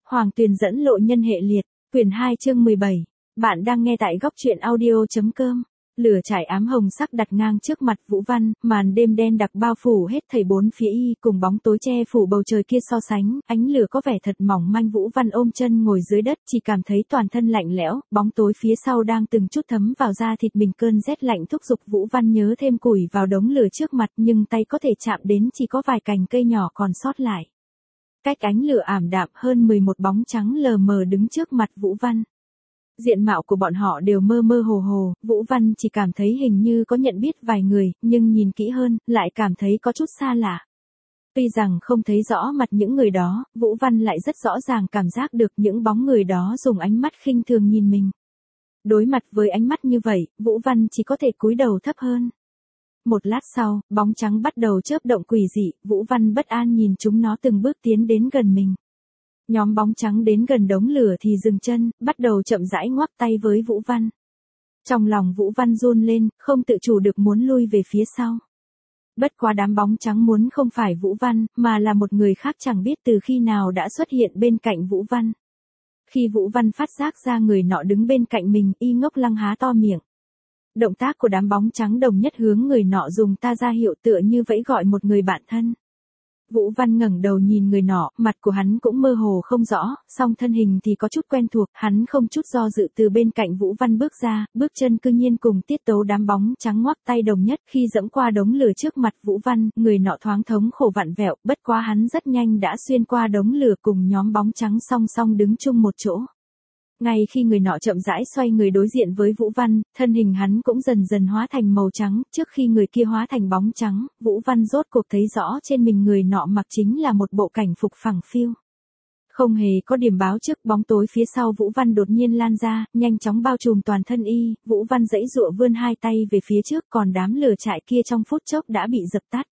Hoàng Tuyền dẫn lộ nhân hệ liệt, quyển 2 chương 17. Bạn đang nghe tại góc truyện audio.com. Lửa trải ám hồng sắc đặt ngang trước mặt Vũ Văn, màn đêm đen đặc bao phủ hết thảy bốn phía y, cùng bóng tối che phủ bầu trời kia so sánh, ánh lửa có vẻ thật mỏng manh. Vũ Văn ôm chân ngồi dưới đất, chỉ cảm thấy toàn thân lạnh lẽo, bóng tối phía sau đang từng chút thấm vào da thịt mình, cơn rét lạnh thúc giục Vũ Văn nhớ thêm củi vào đống lửa trước mặt, nhưng tay có thể chạm đến chỉ có vài cành cây nhỏ còn sót lại. Cách ánh lửa ảm đạm hơn 11 bóng trắng lờ mờ đứng trước mặt Vũ Văn. Diện mạo của bọn họ đều mơ mơ hồ hồ, Vũ Văn chỉ cảm thấy hình như có nhận biết vài người, nhưng nhìn kỹ hơn, lại cảm thấy có chút xa lạ. Tuy rằng không thấy rõ mặt những người đó, Vũ Văn lại rất rõ ràng cảm giác được những bóng người đó dùng ánh mắt khinh thường nhìn mình. Đối mặt với ánh mắt như vậy, Vũ Văn chỉ có thể cúi đầu thấp hơn. Một lát sau, bóng trắng bắt đầu chớp động quỷ dị, Vũ Văn bất an nhìn chúng nó từng bước tiến đến gần mình. Nhóm bóng trắng đến gần đống lửa thì dừng chân, bắt đầu chậm rãi ngoắc tay với Vũ Văn. Trong lòng Vũ Văn run lên, không tự chủ được muốn lui về phía sau. Bất quá đám bóng trắng muốn không phải Vũ Văn, mà là một người khác chẳng biết từ khi nào đã xuất hiện bên cạnh Vũ Văn. Khi Vũ Văn phát giác ra người nọ đứng bên cạnh mình, y ngốc lăng há to miệng. Động tác của đám bóng trắng đồng nhất hướng người nọ dùng ta ra hiệu tựa như vẫy gọi một người bạn thân. Vũ Văn ngẩng đầu nhìn người nọ, mặt của hắn cũng mơ hồ không rõ, song thân hình thì có chút quen thuộc, hắn không chút do dự từ bên cạnh Vũ Văn bước ra, bước chân cư nhiên cùng tiết tấu đám bóng trắng ngoắc tay đồng nhất. Khi dẫm qua đống lửa trước mặt Vũ Văn, người nọ thoáng thống khổ vặn vẹo, bất quá hắn rất nhanh đã xuyên qua đống lửa cùng nhóm bóng trắng song song đứng chung một chỗ. Ngay khi người nọ chậm rãi xoay người đối diện với Vũ Văn, thân hình hắn cũng dần dần hóa thành màu trắng, trước khi người kia hóa thành bóng trắng, Vũ Văn rốt cuộc thấy rõ trên mình người nọ mặc chính là một bộ cảnh phục phẳng phiu. Không hề có điểm báo trước, bóng tối phía sau Vũ Văn đột nhiên lan ra, nhanh chóng bao trùm toàn thân y, Vũ Văn giãy giụa vươn hai tay về phía trước, còn đám lửa trại kia trong phút chốc đã bị dập tắt.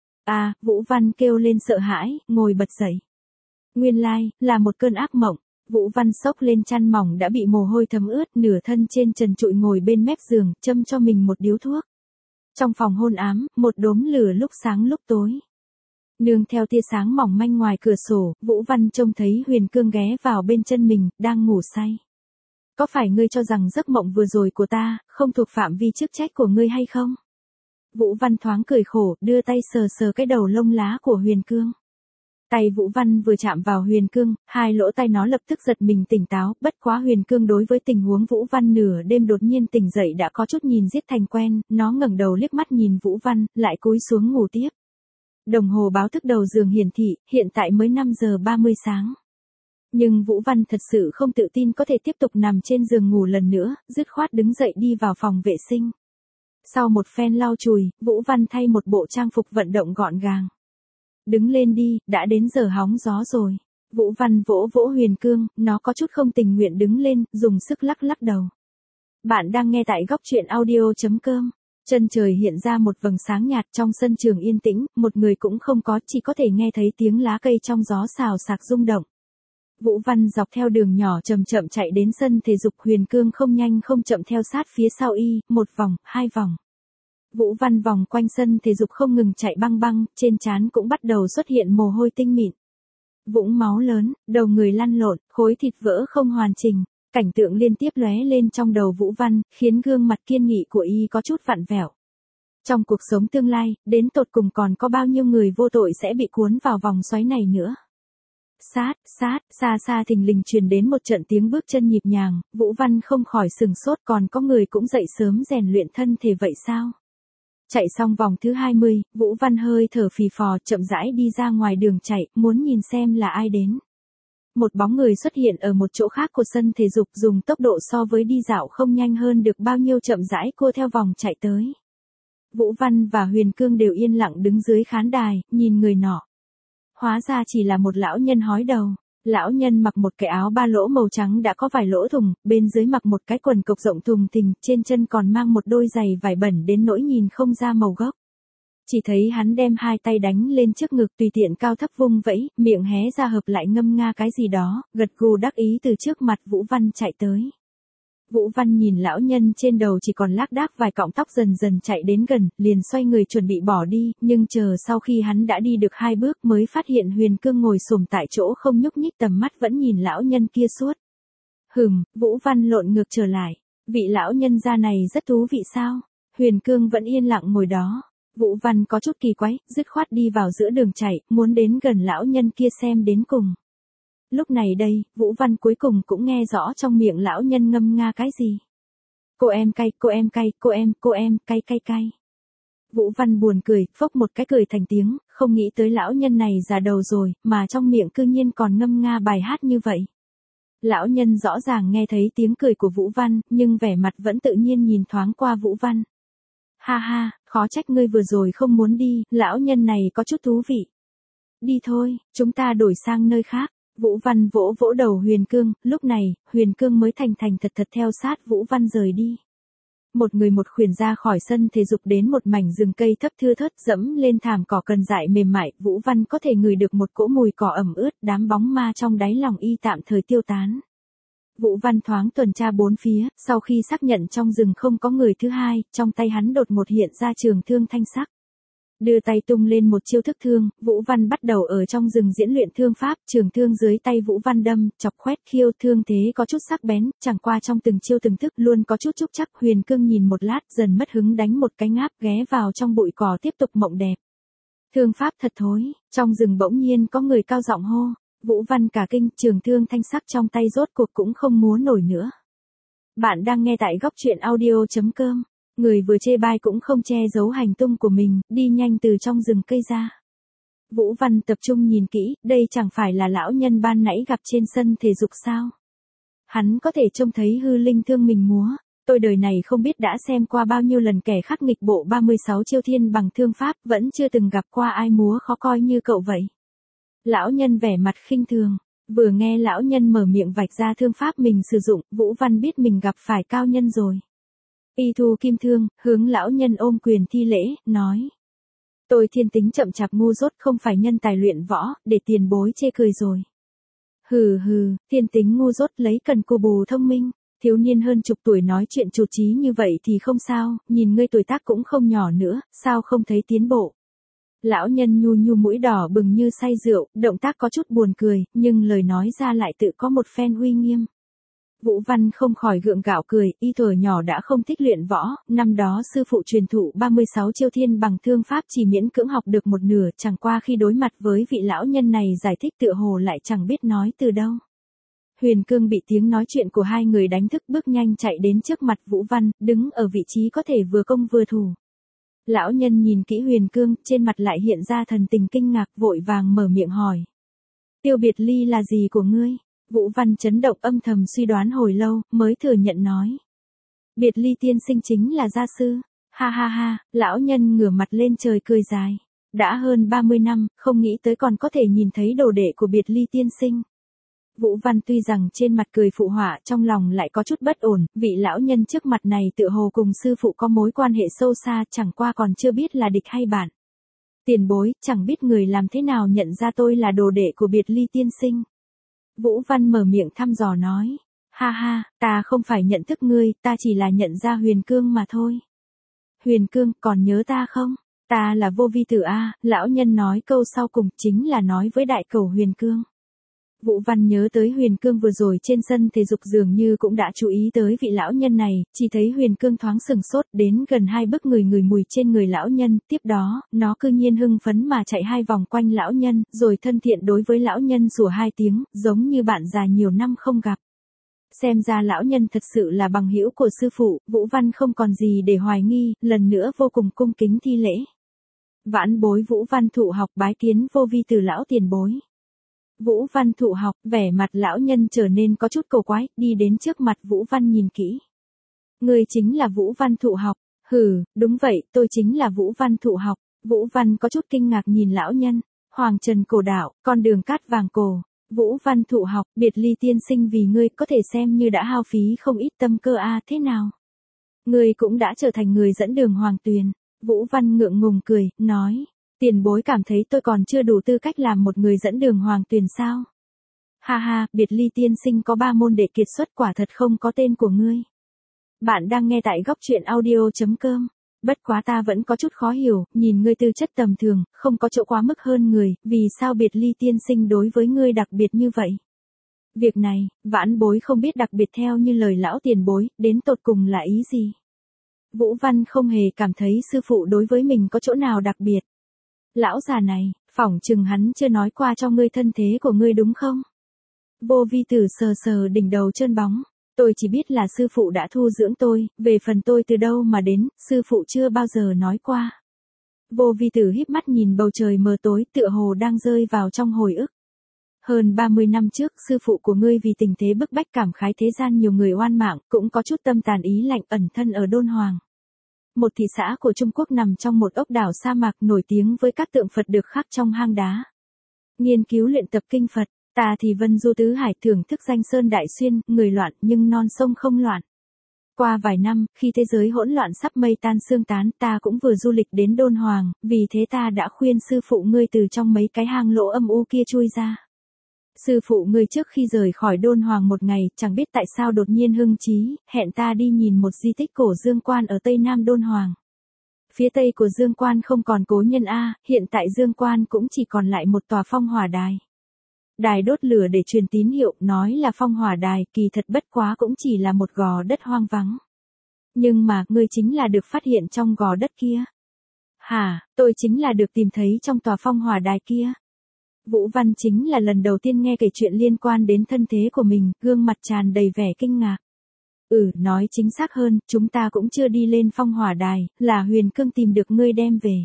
Vũ Văn kêu lên sợ hãi, ngồi bật dậy. Nguyên lai, là một cơn ác mộng. Vũ Văn xốc lên chăn mỏng đã bị mồ hôi thấm ướt, nửa thân trên trần trụi ngồi bên mép giường, châm cho mình một điếu thuốc. Trong phòng hôn ám, một đốm lửa lúc sáng lúc tối. Nương theo tia sáng mỏng manh ngoài cửa sổ, Vũ Văn trông thấy Huyền Cương ghé vào bên chân mình, đang ngủ say. Có phải ngươi cho rằng giấc mộng vừa rồi của ta, không thuộc phạm vi chức trách của ngươi hay không? Vũ Văn thoáng cười khổ, đưa tay sờ sờ cái đầu lông lá của Huyền Cương. Tay Vũ Văn vừa chạm vào Huyền Cương, hai lỗ tai nó lập tức giật mình tỉnh táo, bất quá Huyền Cương đối với tình huống Vũ Văn nửa đêm đột nhiên tỉnh dậy đã có chút nhìn giết thành quen, nó ngẩng đầu liếc mắt nhìn Vũ Văn, lại cúi xuống ngủ tiếp. Đồng hồ báo thức đầu giường hiển thị, hiện tại mới 5 giờ 30 sáng. Nhưng Vũ Văn thật sự không tự tin có thể tiếp tục nằm trên giường ngủ lần nữa, dứt khoát đứng dậy đi vào phòng vệ sinh. Sau một phen lau chùi, Vũ Văn thay một bộ trang phục vận động gọn gàng. Đứng lên đi, đã đến giờ hóng gió rồi. Vũ Văn vỗ vỗ Huyền Cương, nó có chút không tình nguyện đứng lên, dùng sức lắc lắc đầu. Bạn đang nghe tại góc truyện audio.com. Chân trời hiện ra một vầng sáng nhạt, trong sân trường yên tĩnh, một người cũng không có, chỉ có thể nghe thấy tiếng lá cây trong gió xào xạc rung động. Vũ Văn dọc theo đường nhỏ chậm chậm chạy đến sân thể dục, Huyền Cương không nhanh không chậm theo sát phía sau y, một vòng, hai vòng. Vũ Văn vòng quanh sân thể dục không ngừng chạy băng băng, trên trán cũng bắt đầu xuất hiện mồ hôi tinh mịn. Vũng máu lớn, đầu người lăn lộn, khối thịt vỡ không hoàn chỉnh, cảnh tượng liên tiếp lóe lên trong đầu Vũ Văn, khiến gương mặt kiên nghị của y có chút vặn vẹo. Trong cuộc sống tương lai, đến tột cùng còn có bao nhiêu người vô tội sẽ bị cuốn vào vòng xoáy này nữa. Sát, xa xa thình lình truyền đến một trận tiếng bước chân nhịp nhàng, Vũ Văn không khỏi sừng sốt, còn có người cũng dậy sớm rèn luyện thân thể vậy sao? Chạy xong vòng thứ 20, Vũ Văn hơi thở phì phò, chậm rãi đi ra ngoài đường chạy, muốn nhìn xem là ai đến. Một bóng người xuất hiện ở một chỗ khác của sân thể dục, dùng tốc độ so với đi dạo không nhanh hơn được bao nhiêu, chậm rãi cua theo vòng chạy tới. Vũ Văn và Huyền Cương đều yên lặng đứng dưới khán đài, nhìn người nọ. Hóa ra chỉ là một lão nhân hói đầu. Lão nhân mặc một cái áo ba lỗ màu trắng đã có vài lỗ thùng, bên dưới mặc một cái quần cộc rộng thùng thình, trên chân còn mang một đôi giày vải bẩn đến nỗi nhìn không ra màu gốc. Chỉ thấy hắn đem hai tay đánh lên trước ngực, tùy tiện cao thấp vung vẫy, miệng hé ra hợp lại ngâm nga cái gì đó, gật gù đắc ý từ trước mặt Vũ Văn chạy tới. Vũ Văn nhìn lão nhân trên đầu chỉ còn lác đác vài cọng tóc dần dần chạy đến gần, liền xoay người chuẩn bị bỏ đi, nhưng chờ sau khi hắn đã đi được 2 bước mới phát hiện Huyền Cương ngồi xổm tại chỗ không nhúc nhích, tầm mắt vẫn nhìn lão nhân kia suốt. Vũ Văn lộn ngược trở lại. Vị lão nhân gia này rất thú vị sao? Huyền Cương vẫn yên lặng ngồi đó. Vũ Văn có chút kỳ quái, dứt khoát đi vào giữa đường chạy, muốn đến gần lão nhân kia xem đến cùng. Lúc này đây, Vũ Văn cuối cùng cũng nghe rõ trong miệng lão nhân ngâm nga cái gì. Cô em cay, cô em cay, cô em, cay cay cay. Vũ Văn buồn cười, phốc một cái cười thành tiếng, không nghĩ tới lão nhân này già đầu rồi, mà trong miệng cư nhiên còn ngâm nga bài hát như vậy. Lão nhân rõ ràng nghe thấy tiếng cười của Vũ Văn, nhưng vẻ mặt vẫn tự nhiên nhìn thoáng qua Vũ Văn. Ha ha, khó trách ngươi vừa rồi không muốn đi, lão nhân này có chút thú vị. Đi thôi, chúng ta đổi sang nơi khác. Vũ Văn vỗ vỗ đầu Huyền Cương, lúc này, Huyền Cương mới thành thành thật thật theo sát Vũ Văn rời đi. Một người một khuyển ra khỏi sân thể dục đến một mảnh rừng cây thấp thưa thớt dẫm lên thảm cỏ cần dại mềm mại, Vũ Văn có thể ngửi được một cỗ mùi cỏ ẩm ướt, đám bóng ma trong đáy lòng y tạm thời tiêu tán. Vũ Văn thoáng tuần tra bốn phía, sau khi xác nhận trong rừng không có người thứ hai, trong tay hắn đột ngột hiện ra trường thương thanh sắc. Đưa tay tung lên một chiêu thức thương, Vũ Văn bắt đầu ở trong rừng diễn luyện thương pháp, trường thương dưới tay Vũ Văn đâm, chọc khoét khiêu, thương thế có chút sắc bén, chẳng qua trong từng chiêu từng thức luôn có chút trúc chắc. Huyền Cương nhìn một lát dần mất hứng đánh một cái ngáp ghé vào trong bụi cỏ tiếp tục mộng đẹp. Thương pháp thật thối, trong rừng bỗng nhiên có người cao giọng hô, Vũ Văn cả kinh, trường thương thanh sắc trong tay rốt cuộc cũng không múa nổi nữa. Bạn đang nghe tại góc truyện audio.com. Người vừa chê bai cũng không che giấu hành tung của mình, đi nhanh từ trong rừng cây ra. Vũ Văn tập trung nhìn kỹ, đây chẳng phải là lão nhân ban nãy gặp trên sân thể dục sao? Hắn có thể trông thấy hư linh thương mình múa. Tôi đời này không biết đã xem qua bao nhiêu lần kẻ khắc nghịch bộ 36 chiêu thiên bằng thương pháp, vẫn chưa từng gặp qua ai múa khó coi như cậu vậy. Lão nhân vẻ mặt khinh thường, vừa nghe lão nhân mở miệng vạch ra thương pháp mình sử dụng, Vũ Văn biết mình gặp phải cao nhân rồi. Y thu kim thương, hướng lão nhân ôm quyền thi lễ, nói. Tôi thiên tính chậm chạp ngu dốt, không phải nhân tài luyện võ, để tiền bối chê cười rồi. Hừ, thiên tính ngu dốt lấy cần cù bù thông minh, thiếu niên hơn chục tuổi nói chuyện chụt chí như vậy thì không sao, nhìn ngươi tuổi tác cũng không nhỏ nữa, sao không thấy tiến bộ. Lão nhân nhu nhu mũi đỏ bừng như say rượu, động tác có chút buồn cười, nhưng lời nói ra lại tự có một phen uy nghiêm. Vũ Văn không khỏi gượng gạo cười, y thuở nhỏ đã không thích luyện võ, năm đó sư phụ truyền thụ 36 chiêu thiên bằng thương pháp chỉ miễn cưỡng học được một nửa, chẳng qua khi đối mặt với vị lão nhân này giải thích tựa hồ lại chẳng biết nói từ đâu. Huyền Cương bị tiếng nói chuyện của hai người đánh thức, bước nhanh chạy đến trước mặt Vũ Văn, đứng ở vị trí có thể vừa công vừa thủ. Lão nhân nhìn kỹ Huyền Cương, trên mặt lại hiện ra thần tình kinh ngạc, vội vàng mở miệng hỏi. Tiêu Biệt Ly là gì của ngươi? Vũ Văn chấn động, âm thầm suy đoán hồi lâu, mới thừa nhận nói. Biệt Ly tiên sinh chính là gia sư. Ha ha ha, lão nhân ngửa mặt lên trời cười dài. Đã hơn 30 năm, không nghĩ tới còn có thể nhìn thấy đồ đệ của Biệt Ly tiên sinh. Vũ Văn tuy rằng trên mặt cười phụ họa, trong lòng lại có chút bất ổn, vị lão nhân trước mặt này tựa hồ cùng sư phụ có mối quan hệ sâu xa, chẳng qua còn chưa biết là địch hay bạn. Tiền bối, chẳng biết người làm thế nào nhận ra tôi là đồ đệ của Biệt Ly tiên sinh. Vũ Văn mở miệng thăm dò nói. Ha ha, ta không phải nhận thức ngươi, ta chỉ là nhận ra Huyền Cương mà thôi. Huyền Cương, còn nhớ ta không? Ta là Vô Vi Tử A, lão nhân nói câu sau cùng chính là nói với đại cầu Huyền Cương. Vũ Văn nhớ tới Huyền Cương vừa rồi trên sân thể dục dường như cũng đã chú ý tới vị lão nhân này, chỉ thấy Huyền Cương thoáng sừng sốt đến gần 2 bước người mùi trên người lão nhân, tiếp đó, nó cư nhiên hưng phấn mà chạy 2 vòng quanh lão nhân, rồi thân thiện đối với lão nhân sủa 2 tiếng, giống như bạn già nhiều năm không gặp. Xem ra lão nhân thật sự là bằng hữu của sư phụ, Vũ Văn không còn gì để hoài nghi, lần nữa vô cùng cung kính thi lễ. Vãn bối Vũ Văn thụ học bái kiến Vô Vi Tử lão tiền bối. Vũ Văn thụ học, vẻ mặt lão nhân trở nên có chút cổ quái, đi đến trước mặt Vũ Văn nhìn kỹ. Người chính là Vũ Văn thụ học. Đúng vậy, tôi chính là Vũ Văn thụ học. Vũ Văn có chút kinh ngạc nhìn lão nhân. Hoàng Trần cổ đạo, con đường cát vàng cổ. Vũ Văn thụ học, Biệt Ly tiên sinh vì ngươi có thể xem như đã hao phí không ít tâm cơ a, thế nào? Ngươi cũng đã trở thành người dẫn đường Hoàng Tuyền. Vũ Văn ngượng ngùng cười, nói. Tiền bối cảm thấy tôi còn chưa đủ tư cách làm một người dẫn đường Hoàng Tuyền sao? Ha ha, Biệt Ly tiên sinh có 3 môn đệ kiệt xuất, quả thật không có tên của ngươi. Bạn đang nghe tại góc truyện audio.com. Bất quá ta vẫn có chút khó hiểu, nhìn ngươi tư chất tầm thường, không có chỗ quá mức hơn người, vì sao biệt ly tiên sinh đối với ngươi đặc biệt như vậy? Việc này, vãn bối không biết đặc biệt theo như lời lão tiền bối, đến tột cùng là ý gì? Vũ Văn không hề cảm thấy sư phụ đối với mình có chỗ nào đặc biệt. Lão già này, phỏng chừng hắn chưa nói qua cho ngươi thân thế của ngươi đúng không? Vô Vi Tử sờ sờ đỉnh đầu trơn bóng. Tôi chỉ biết là sư phụ đã thu dưỡng tôi, về phần tôi từ đâu mà đến, sư phụ chưa bao giờ nói qua. Vô Vi Tử híp mắt nhìn bầu trời mờ tối tựa hồ đang rơi vào trong hồi ức. Hơn 30 năm trước, sư phụ của ngươi vì tình thế bức bách cảm khái thế gian nhiều người oan mạng, cũng có chút tâm tàn ý lạnh ẩn thân ở Đôn Hoàng. Một thị xã của Trung Quốc nằm trong một ốc đảo sa mạc nổi tiếng với các tượng Phật được khắc trong hang đá. Nghiên cứu luyện tập kinh Phật. Ta thì vân du tứ hải thưởng thức danh sơn đại xuyên, người loạn nhưng non sông không loạn. Qua vài năm, khi thế giới hỗn loạn sắp mây tan sương tán, ta cũng vừa du lịch đến Đôn Hoàng, vì thế ta đã khuyên sư phụ ngươi từ trong mấy cái hang lỗ âm u kia chui ra. Sư phụ ngươi trước khi rời khỏi Đôn Hoàng một ngày, chẳng biết tại sao đột nhiên hưng trí, hẹn ta đi nhìn một di tích cổ Dương Quan ở tây nam Đôn Hoàng. Phía tây của Dương Quan không còn cố nhân A, hiện tại Dương Quan cũng chỉ còn lại một tòa phong hỏa đài. Đài đốt lửa để truyền tín hiệu, nói là phong hỏa đài, kỳ thật bất quá cũng chỉ là một gò đất hoang vắng. Nhưng mà, ngươi chính là được phát hiện trong gò đất kia. Hả, tôi chính là được tìm thấy trong tòa phong hỏa đài kia. Vũ Văn chính là lần đầu tiên nghe kể chuyện liên quan đến thân thế của mình, gương mặt tràn đầy vẻ kinh ngạc. Nói chính xác hơn, chúng ta cũng chưa đi lên phong hỏa đài, là Huyền Cương tìm được ngươi đem về.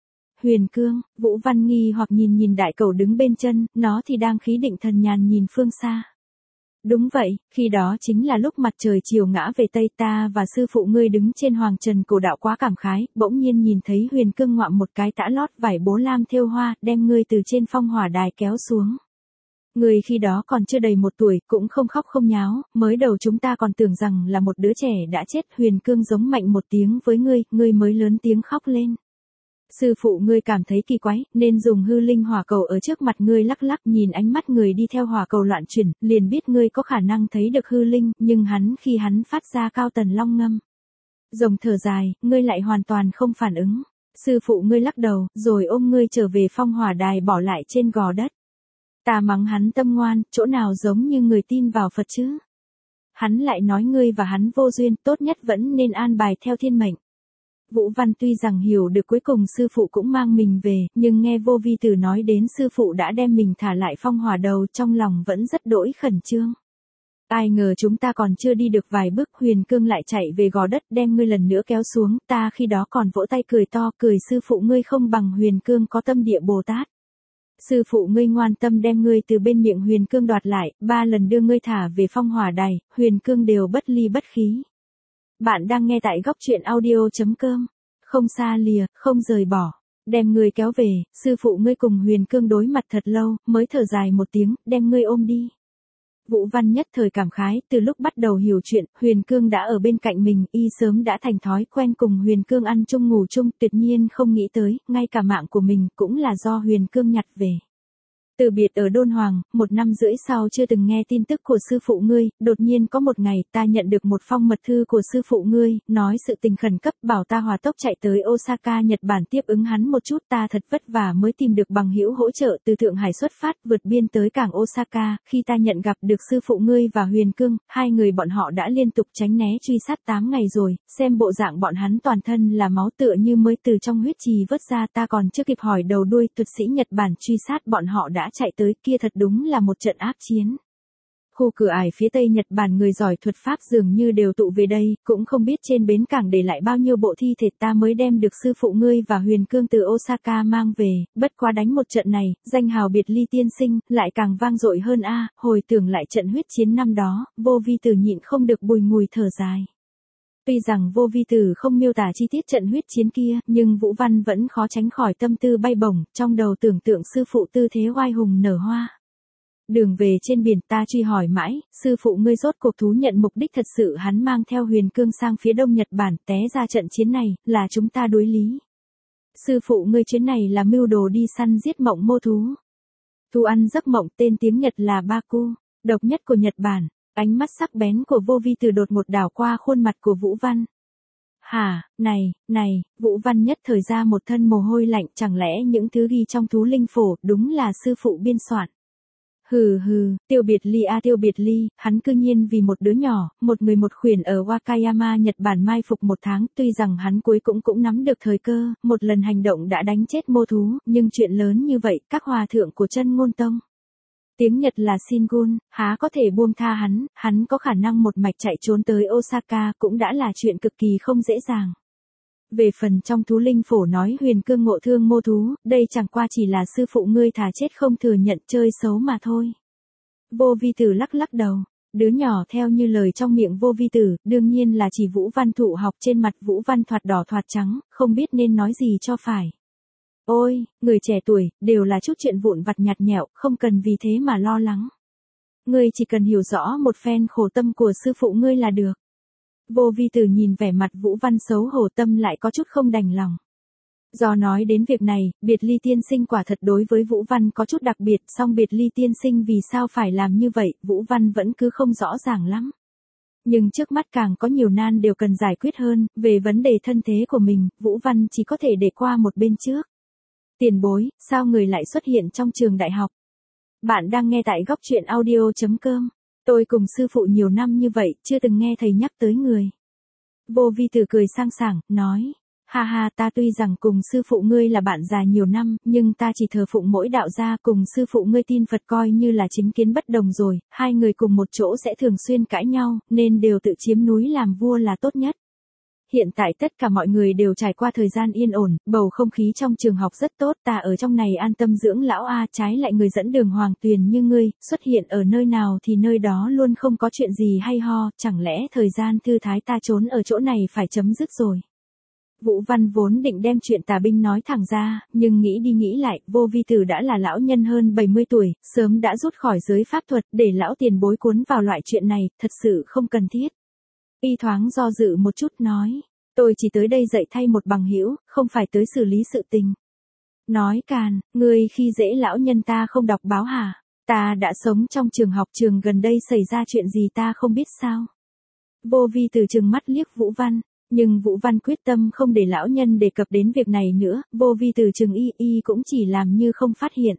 Huyền Cương, Vũ Văn nghi hoặc nhìn đại cẩu đứng bên chân, nó thì đang khí định thần nhàn nhìn phương xa. Đúng vậy, khi đó chính là lúc mặt trời chiều ngã về Tây, ta và sư phụ ngươi đứng trên hoàng trần cổ đạo quá cảm khái, bỗng nhiên nhìn thấy Huyền Cương ngoạm một cái tã lót vải bố lam thêu hoa, đem ngươi từ trên phong hỏa đài kéo xuống. Ngươi khi đó còn chưa đầy 1 tuổi, cũng không khóc không nháo, mới đầu chúng ta còn tưởng rằng là một đứa trẻ đã chết. Huyền Cương giống mạnh một tiếng với ngươi mới lớn tiếng khóc lên. Sư phụ ngươi cảm thấy kỳ quái, nên dùng hư linh hỏa cầu ở trước mặt ngươi lắc lắc, nhìn ánh mắt người đi theo hỏa cầu loạn chuyển, liền biết ngươi có khả năng thấy được hư linh, nhưng khi hắn phát ra cao tần long ngâm. Rồng thở dài, ngươi lại hoàn toàn không phản ứng. Sư phụ ngươi lắc đầu, rồi ôm ngươi trở về phong hỏa đài bỏ lại trên gò đất. Ta mắng hắn tâm ngoan, chỗ nào giống như người tin vào Phật chứ. Hắn lại nói ngươi và hắn vô duyên, tốt nhất vẫn nên an bài theo thiên mệnh. Vũ Văn tuy rằng hiểu được cuối cùng sư phụ cũng mang mình về, nhưng nghe Vô Vi Tử nói đến sư phụ đã đem mình thả lại phong hỏa đầu, trong lòng vẫn rất đỗi khẩn trương. Ai ngờ chúng ta còn chưa đi được vài bước, Huyền Cương lại chạy về gò đất đem ngươi lần nữa kéo xuống, ta khi đó còn vỗ tay cười to, cười sư phụ ngươi không bằng Huyền Cương có tâm địa Bồ Tát. Sư phụ ngươi ngoan tâm đem ngươi từ bên miệng Huyền Cương đoạt lại, 3 lần đưa ngươi thả về phong hỏa đài, Huyền Cương đều bất ly bất khí. Bạn đang nghe tại góc truyện audio.com. Không xa lìa, không rời bỏ. Đem ngươi kéo về, sư phụ ngươi cùng Huyền Cương đối mặt thật lâu, mới thở dài một tiếng, đem ngươi ôm đi. Vũ Văn nhất thời cảm khái, từ lúc bắt đầu hiểu chuyện, Huyền Cương đã ở bên cạnh mình, y sớm đã thành thói quen cùng Huyền Cương ăn chung ngủ chung, tuyệt nhiên không nghĩ tới, ngay cả mạng của mình cũng là do Huyền Cương nhặt về. Từ biệt ở Đôn Hoàng, 1 năm rưỡi sau chưa từng nghe tin tức của sư phụ ngươi, đột nhiên có một ngày ta nhận được một phong mật thư của sư phụ ngươi, nói sự tình khẩn cấp bảo ta hỏa tốc chạy tới Osaka Nhật Bản tiếp ứng hắn một chút, ta thật vất vả mới tìm được bằng hữu hỗ trợ từ Thượng Hải xuất phát vượt biên tới cảng Osaka, khi ta nhận gặp được sư phụ ngươi và Huyền Cương, 2 người bọn họ đã liên tục tránh né truy sát 8 ngày rồi, xem bộ dạng bọn hắn toàn thân là máu tựa như mới từ trong huyết trì vớt ra, ta còn chưa kịp hỏi đầu đuôi, thuật sĩ Nhật Bản truy sát bọn họ đã chạy tới, kia thật đúng là một trận ác chiến. Khu cửa ải phía tây Nhật Bản người giỏi thuật pháp dường như đều tụ về đây, cũng không biết trên bến cảng để lại bao nhiêu bộ thi thể, ta mới đem được sư phụ ngươi và Huyền Cương từ Osaka mang về, bất quá đánh một trận này, danh hào biệt ly tiên sinh, lại càng vang dội hơn a. Hồi tưởng lại trận huyết chiến năm đó, Vô Vi Tử nhịn không được bùi ngùi thở dài. Tuy rằng Vô Vi Tử không miêu tả chi tiết trận huyết chiến kia, nhưng Vũ Văn vẫn khó tránh khỏi tâm tư bay bổng, trong đầu tưởng tượng sư phụ tư thế oai hùng nở hoa. Đường về trên biển ta truy hỏi mãi, sư phụ ngươi rốt cuộc thú nhận mục đích thật sự hắn mang theo Huyền Cương sang phía đông Nhật Bản, té ra trận chiến này, là chúng ta đối lý. Sư phụ ngươi chuyến này là mưu đồ đi săn giết mộng mô thú. Thú ăn giấc mộng tên tiếng Nhật là Baku, độc nhất của Nhật Bản. Ánh mắt sắc bén của Vô Vi Tử đột ngột đảo qua khuôn mặt của Vũ Văn. Hả, này, Vũ Văn nhất thời ra một thân mồ hôi lạnh, chẳng lẽ những thứ ghi trong Thú Linh Phổ đúng là sư phụ biên soạn. Hừ, Tiêu Biệt Ly Tiêu Biệt Ly, hắn cư nhiên vì một đứa nhỏ, một người một khuyển ở Wakayama Nhật Bản mai phục 1 tháng, tuy rằng hắn cuối cũng nắm được thời cơ, một lần hành động đã đánh chết mô thú, nhưng chuyện lớn như vậy, các hòa thượng của Chân Ngôn Tông. Tiếng Nhật là Shingun, há có thể buông tha hắn có khả năng một mạch chạy trốn tới Osaka cũng đã là chuyện cực kỳ không dễ dàng. Về phần trong Thú Linh Phổ nói Huyền Cương ngộ thương mô thú, đây chẳng qua chỉ là sư phụ ngươi thà chết không thừa nhận chơi xấu mà thôi. Vô Vi Tử lắc đầu, đứa nhỏ theo như lời trong miệng Vô Vi Tử, đương nhiên là chỉ Vũ Văn thụ học, trên mặt Vũ Văn thoạt đỏ thoạt trắng, không biết nên nói gì cho phải. Ôi, người trẻ tuổi, đều là chút chuyện vụn vặt nhạt nhẽo, không cần vì thế mà lo lắng. Ngươi chỉ cần hiểu rõ một phen khổ tâm của sư phụ ngươi là được. Vô Vi Tử nhìn vẻ mặt Vũ Văn xấu hổ, tâm lại có chút không đành lòng. Do nói đến việc này, Biệt Ly tiên sinh quả thật đối với Vũ Văn có chút đặc biệt, song Biệt Ly tiên sinh vì sao phải làm như vậy, Vũ Văn vẫn cứ không rõ ràng lắm. Nhưng trước mắt càng có nhiều nan đều cần giải quyết hơn, về vấn đề thân thế của mình, Vũ Văn chỉ có thể để qua một bên trước. Tiền bối, sao người lại xuất hiện trong trường đại học? Bạn đang nghe tại góc truyện audio.com. Tôi cùng sư phụ nhiều năm như vậy, chưa từng nghe thầy nhắc tới người. Vô Vi Tử cười sang sảng, nói. Ha, ta tuy rằng cùng sư phụ ngươi là bạn già nhiều năm, nhưng ta chỉ thờ phụng mỗi đạo gia, cùng sư phụ ngươi tin Phật coi như là chính kiến bất đồng rồi, hai người cùng một chỗ sẽ thường xuyên cãi nhau, nên đều tự chiếm núi làm vua là tốt nhất. Hiện tại tất cả mọi người đều trải qua thời gian yên ổn, bầu không khí trong trường học rất tốt, ta ở trong này an tâm dưỡng lão trái lại người dẫn đường Hoàng Tuyền như ngươi, xuất hiện ở nơi nào thì nơi đó luôn không có chuyện gì hay ho, chẳng lẽ thời gian thư thái ta trốn ở chỗ này phải chấm dứt rồi. Vũ Văn vốn định đem chuyện tà binh nói thẳng ra, nhưng nghĩ đi nghĩ lại, Vô Vi Tử đã là lão nhân hơn 70 tuổi, sớm đã rút khỏi giới pháp thuật, để lão tiền bối cuốn vào loại chuyện này, thật sự không cần thiết. Y thoáng do dự một chút nói, tôi chỉ tới đây dạy thay một bằng hữu, không phải tới xử lý sự tình. Nói càn, ngươi khi dễ lão nhân ta không đọc báo hả? Ta đã sống trong trường học, trường gần đây xảy ra chuyện gì ta không biết sao? Vô Vi Tử trừng mắt liếc Vũ Văn, nhưng Vũ Văn quyết tâm không để lão nhân đề cập đến việc này nữa, Vô Vi Tử trừng y cũng chỉ làm như không phát hiện.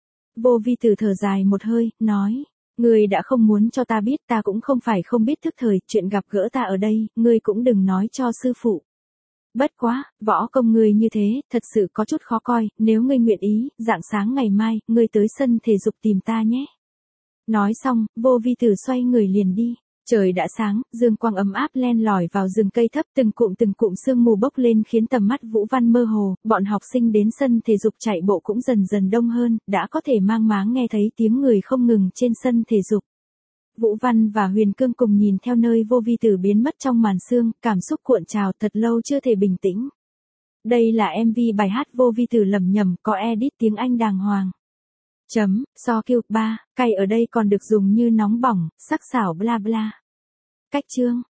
Vô Vi Tử thở dài một hơi, nói. Ngươi đã không muốn cho ta biết, ta cũng không phải không biết thức thời, chuyện gặp gỡ ta ở đây, ngươi cũng đừng nói cho sư phụ. Bất quá, võ công ngươi như thế, thật sự có chút khó coi, nếu ngươi nguyện ý, rạng sáng ngày mai, ngươi tới sân thể dục tìm ta nhé. Nói xong, Vô Vi Tử xoay người liền đi. Trời đã sáng, dương quang ấm áp len lỏi vào rừng cây thấp, từng cụm sương mù bốc lên khiến tầm mắt Vũ Văn mơ hồ, bọn học sinh đến sân thể dục chạy bộ cũng dần dần đông hơn, đã có thể mang máng nghe thấy tiếng người không ngừng trên sân thể dục. Vũ Văn và Huyền Cương cùng nhìn theo nơi Vô Vi Tử biến mất trong màn sương, cảm xúc cuộn trào, thật lâu chưa thể bình tĩnh. Đây là MV bài hát Vô Vi Tử lẩm nhẩm, có edit tiếng Anh đàng hoàng. So kêu 3, cay ở đây còn được dùng như nóng bỏng, sắc sảo bla bla. Cách chương